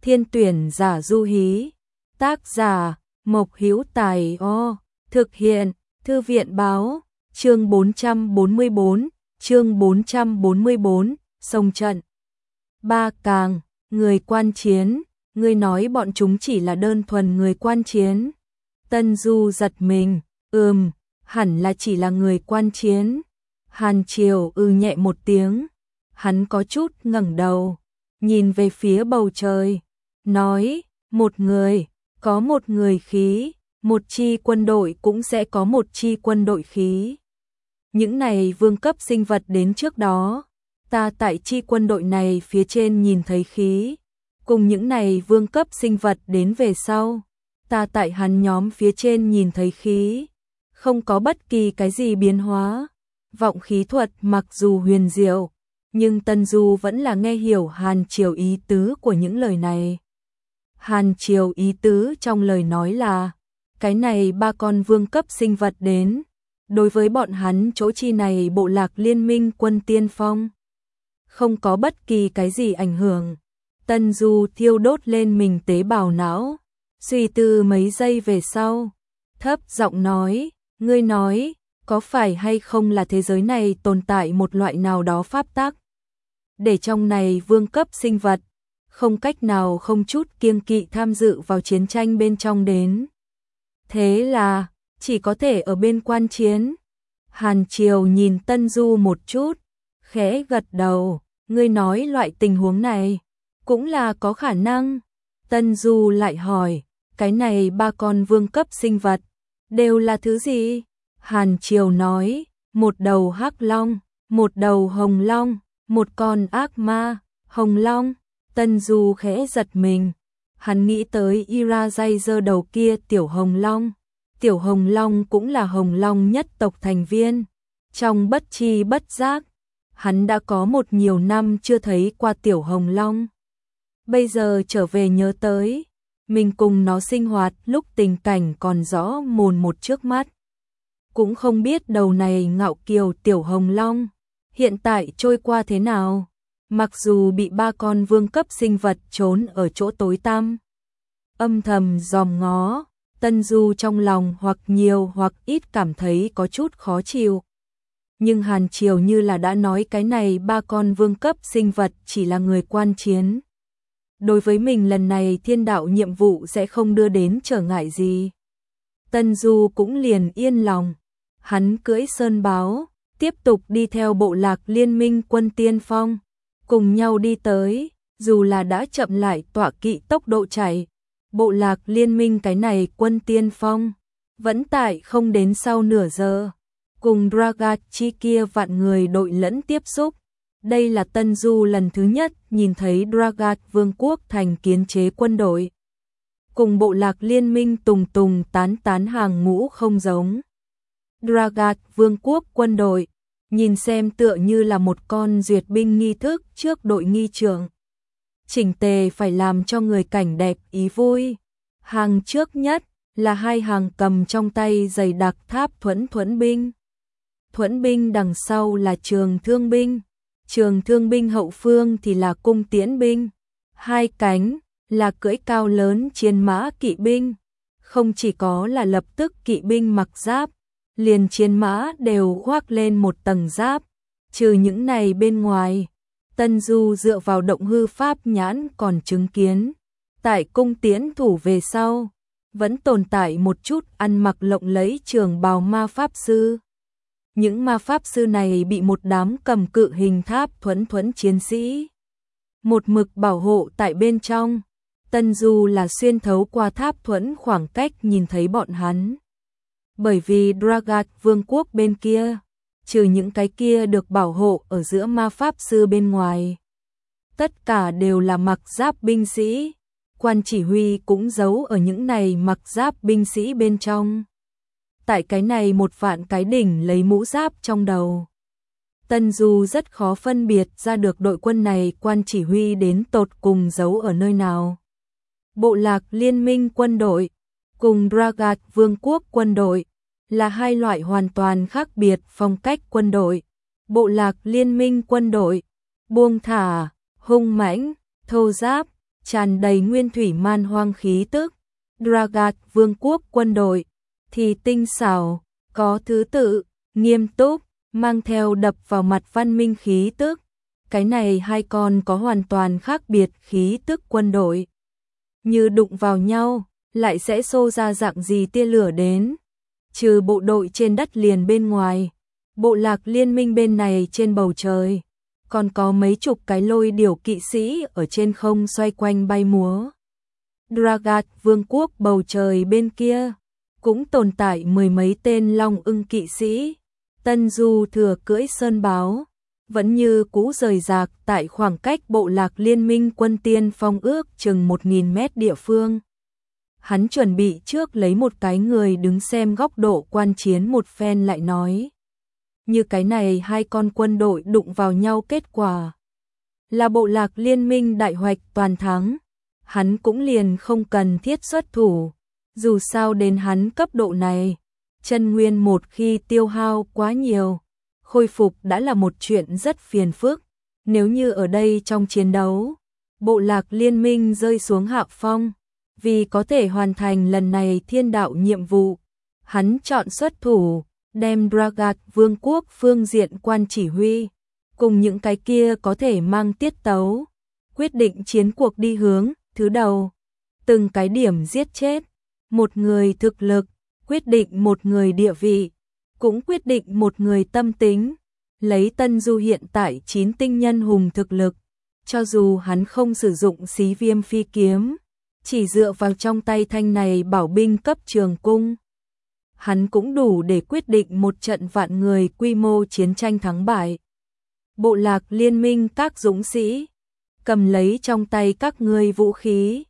Thiên tuyển giả Du Hí. Tác giả Mộc Hữu Tài. Thực hiện Thư viện báo. Chương 444, Sông trận. Ba Càng, người quan chiến, ngươi nói bọn chúng chỉ là đơn thuần người quan chiến. Tân Du giật mình, hẳn là chỉ là người quan chiến. Hàn Triều nhẹ một tiếng, hắn có chút ngẩng đầu, nhìn về phía bầu trời, nói, một người, có một người khí, một chi quân đội cũng sẽ có một chi quân đội khí. Những này vương cấp sinh vật đến trước đó, ta tại chi quân đội này phía trên nhìn thấy khí, cùng những này vương cấp sinh vật đến về sau, ta tại hắn nhóm phía trên nhìn thấy khí, không có bất kỳ cái gì biến hóa. Vọng khí thuật mặc dù huyền diệu, nhưng Tân Du vẫn là nghe hiểu Hàn Triều ý tứ của những lời này. Hàn Triều ý tứ trong lời nói là, cái này ba con vương cấp sinh vật đến, đối với bọn hắn chỗ chi này bộ lạc liên minh quân tiên phong, không có bất kỳ cái gì ảnh hưởng. Tân Du thiêu đốt lên mình tế bào não, suy tư mấy giây về sau, thấp giọng nói, ngươi nói, có phải hay không là thế giới này tồn tại một loại nào đó pháp tắc, để trong này vương cấp sinh vật không cách nào không chút kiêng kỵ tham dự vào chiến tranh bên trong đến. Thế là, chỉ có thể ở bên quan chiến. Hàn Triều nhìn Tân Du một chút, khẽ gật đầu, ngươi nói loại tình huống này, cũng là có khả năng. Tân Du lại hỏi, cái này ba con vương cấp sinh vật, đều là thứ gì? Hàn Triều nói, một đầu hắc long, một đầu hồng long, một con ác ma, hồng long. Tân Du khẽ giật mình, hắn nghĩ tới Irajazer đầu kia tiểu hồng long. Tiểu hồng long cũng là hồng long nhất tộc thành viên. Trong bất chi bất giác, hắn đã có một nhiều năm chưa thấy qua tiểu hồng long. Bây giờ trở về nhớ tới, mình cùng nó sinh hoạt lúc tình cảnh còn rõ mồn một trước mắt. Cũng không biết đầu này ngạo kiều tiểu hồng long hiện tại trôi qua thế nào, mặc dù bị ba con vương cấp sinh vật trốn ở chỗ tối tăm, âm thầm dòm ngó. Tân Du trong lòng hoặc nhiều hoặc ít cảm thấy có chút khó chịu. Nhưng Hàn Triều như là đã nói cái này ba con vương cấp sinh vật chỉ là người quan chiến. Đối với mình lần này thiên đạo nhiệm vụ sẽ không đưa đến trở ngại gì. Tân Du cũng liền yên lòng. Hắn cưỡi sơn báo, tiếp tục đi theo bộ lạc liên minh quân tiên phong. Cùng nhau đi tới, dù là đã chậm lại tọa kỵ tốc độ chạy. Bộ lạc liên minh cái này quân tiên phong, vẫn tại không đến sau nửa giờ, cùng Dragat chi kia vạn người đội lẫn tiếp xúc. Đây là Tân Du lần thứ nhất nhìn thấy Dragat vương quốc thành kiến chế quân đội. Cùng bộ lạc liên minh tùng tùng tán tán hàng ngũ không giống. Dragat vương quốc quân đội, nhìn xem tựa như là một con duyệt binh nghi thức trước đội nghi trưởng. Chỉnh tề phải làm cho người cảnh đẹp ý vui. Hàng trước nhất là hai hàng cầm trong tay dày đặc tháp thuẫn binh. Thuẫn binh đằng sau là trường thương binh. Trường thương binh hậu phương thì là cung tiễn binh. Hai cánh là cưỡi cao lớn chiến mã kỵ binh. Không chỉ có là lập tức kỵ binh mặc giáp, liền chiến mã đều khoác lên một tầng giáp. Trừ những này bên ngoài, Tân Du dựa vào động hư pháp nhãn còn chứng kiến, tại cung tiễn thủ về sau, vẫn tồn tại một chút ăn mặc lộng lẫy trường bào ma pháp sư. Những ma pháp sư này bị một đám cầm cự hình tháp thuẫn chiến sĩ một mực bảo hộ tại bên trong. Tân Du là xuyên thấu qua tháp thuẫn khoảng cách nhìn thấy bọn hắn. Bởi vì Dragat vương quốc bên kia, trừ những cái kia được bảo hộ ở giữa ma pháp sư bên ngoài, tất cả đều là mặc giáp binh sĩ. Quan chỉ huy cũng giấu ở những này mặc giáp binh sĩ bên trong. Tại cái này một vạn cái đỉnh lấy mũ giáp trong đầu, Tân Du rất khó phân biệt ra được đội quân này quan chỉ huy đến tột cùng giấu ở nơi nào. Bộ lạc liên minh quân đội cùng Dragat vương quốc quân đội là hai loại hoàn toàn khác biệt phong cách quân đội. Bộ lạc liên minh quân đội buông thả, hung mãnh, thô giáp, tràn đầy nguyên thủy man hoang khí tức. Dragat vương quốc quân đội thì tinh xảo, có thứ tự, nghiêm túc, mang theo đập vào mặt văn minh khí tức. Cái này hai con có hoàn toàn khác biệt khí tức quân đội. Như đụng vào nhau, lại sẽ xô ra dạng gì tia lửa đến. Trừ bộ đội trên đất liền bên ngoài, bộ lạc liên minh bên này trên bầu trời, còn có mấy chục cái lôi điểu kỵ sĩ ở trên không xoay quanh bay múa. Dragat vương quốc bầu trời bên kia, cũng tồn tại mười mấy tên long ưng kỵ sĩ. Tân Du thừa cưỡi sơn báo, vẫn như cũ rời rạc tại khoảng cách bộ lạc liên minh quân tiên phong ước chừng 1000 mét địa phương. Hắn chuẩn bị trước lấy một cái người đứng xem góc độ quan chiến một phen lại nói. Như cái này hai con quân đội đụng vào nhau kết quả là bộ lạc liên minh đại hoạch toàn thắng. Hắn cũng liền không cần thiết xuất thủ. Dù sao đến hắn cấp độ này, chân nguyên một khi tiêu hao quá nhiều, khôi phục đã là một chuyện rất phiền phức. Nếu như ở đây trong chiến đấu, bộ lạc liên minh rơi xuống hạ phong, vì có thể hoàn thành lần này thiên đạo nhiệm vụ, hắn chọn xuất thủ, đem Dragat vương quốc phương diện quan chỉ huy, cùng những cái kia có thể mang tiết tấu, quyết định chiến cuộc đi hướng, thứ đầu. Từng cái điểm giết chết, một người thực lực, quyết định một người địa vị, cũng quyết định một người tâm tính. Lấy Tân Du hiện tại 9 tinh nhân hùng thực lực, cho dù hắn không sử dụng xí viêm phi kiếm, chỉ dựa vào trong tay thanh này bảo binh cấp trường cung, hắn cũng đủ để quyết định một trận vạn người quy mô chiến tranh thắng bại. Bộ lạc liên minh các dũng sĩ, cầm lấy trong tay các ngươi vũ khí,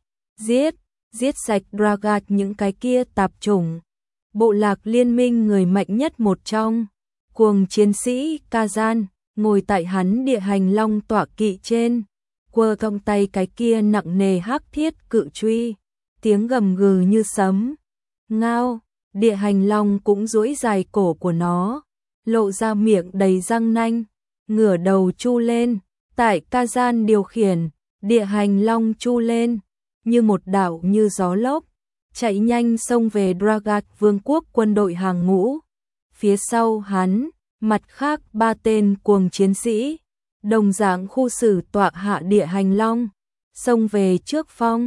giết sạch Dragat những cái kia tạp chủng. Bộ lạc liên minh người mạnh nhất một trong, cuồng chiến sĩ Kazan, ngồi tại hắn địa hành long tọa kỵ trên, quơ trong tay cái kia nặng nề hắc thiết cự truy, tiếng gầm gừ như sấm. Ngao, địa hành long cũng duỗi dài cổ của nó, lộ ra miệng đầy răng nanh, ngửa đầu chu lên, tại Kazan điều khiển, địa hành long chu lên, như một đạo như gió lốc, chạy nhanh xông về Dragat vương quốc quân đội hàng ngũ. Phía sau hắn, mặt khác 3 tên cuồng chiến sĩ, đồng dạng khu xử tọa hạ địa hành long, xông về trước phong,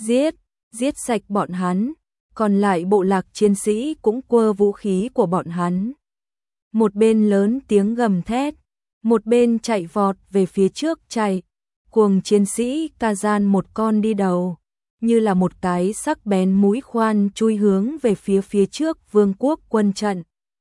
giết sạch bọn hắn, còn lại bộ lạc chiến sĩ cũng quơ vũ khí của bọn hắn. Một bên lớn tiếng gầm thét, một bên chạy vọt về phía trước chạy, cuồng chiến sĩ Kazan một con đi đầu, như là một cái sắc bén mũi khoan chui hướng về phía trước vương quốc quân trận.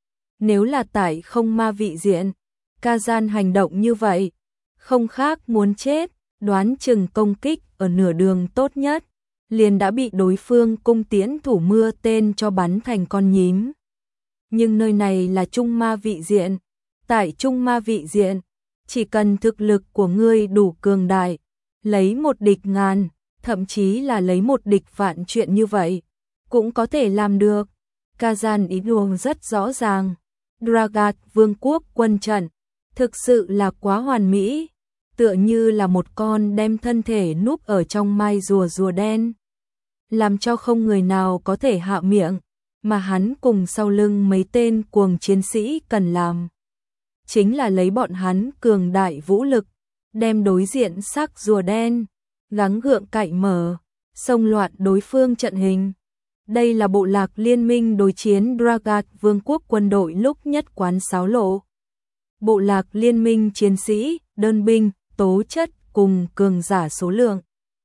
Nếu là tại không ma vị diện, Kazan hành động như vậy, không khác muốn chết, đoán chừng công kích ở nửa đường tốt nhất, liền đã bị đối phương cung tiễn thủ mưa tên cho bắn thành con nhím. Nhưng nơi này là trung ma vị diện, tại trung ma vị diện, chỉ cần thực lực của ngươi đủ cường đại, lấy một địch ngàn, thậm chí là lấy một địch vạn chuyện như vậy, cũng có thể làm được. Kazan ý đồ rất rõ ràng, Dragat vương quốc quân trận, thực sự là quá hoàn mỹ, tựa như là một con đem thân thể núp ở trong mai rùa đen, làm cho không người nào có thể hạ miệng, mà hắn cùng sau lưng mấy tên cuồng chiến sĩ cần làm. Chính là lấy bọn hắn cường đại vũ lực, đem đối diện xác rùa đen, gắng gượng cạy mở, xông loạn đối phương trận hình. Đây là bộ lạc liên minh đối chiến Dragat vương quốc quân đội lúc nhất quán xáo lộ. Bộ lạc liên minh chiến sĩ, đơn binh, tố chất cùng cường giả số lượng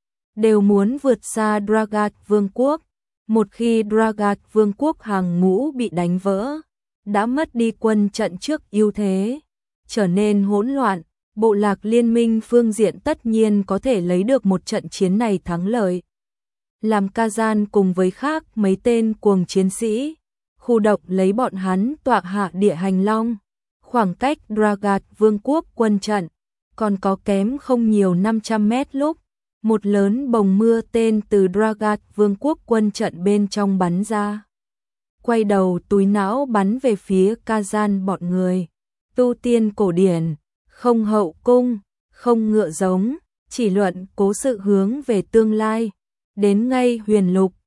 đều muốn vượt xa Dragat vương quốc. Một khi Dragat vương quốc hàng ngũ bị đánh vỡ, đã mất đi quân trận trước ưu thế, trở nên hỗn loạn, bộ lạc liên minh phương diện tất nhiên có thể lấy được một trận chiến này thắng lợi. Làm Kazan cùng với khác mấy tên cuồng chiến sĩ, khu động lấy bọn hắn tọa hạ địa hành long, khoảng cách Dragat vương quốc quân trận, còn có kém không nhiều 500 mét lúc, một lớn bồng mưa tên từ Dragat vương quốc quân trận bên trong bắn ra. Quay đầu túi não bắn về phía Kazan bọn người, tu tiên cổ điển, không hậu cung, không ngựa giống, chỉ luận cố sự hướng về tương lai. Đến ngay huyền lục,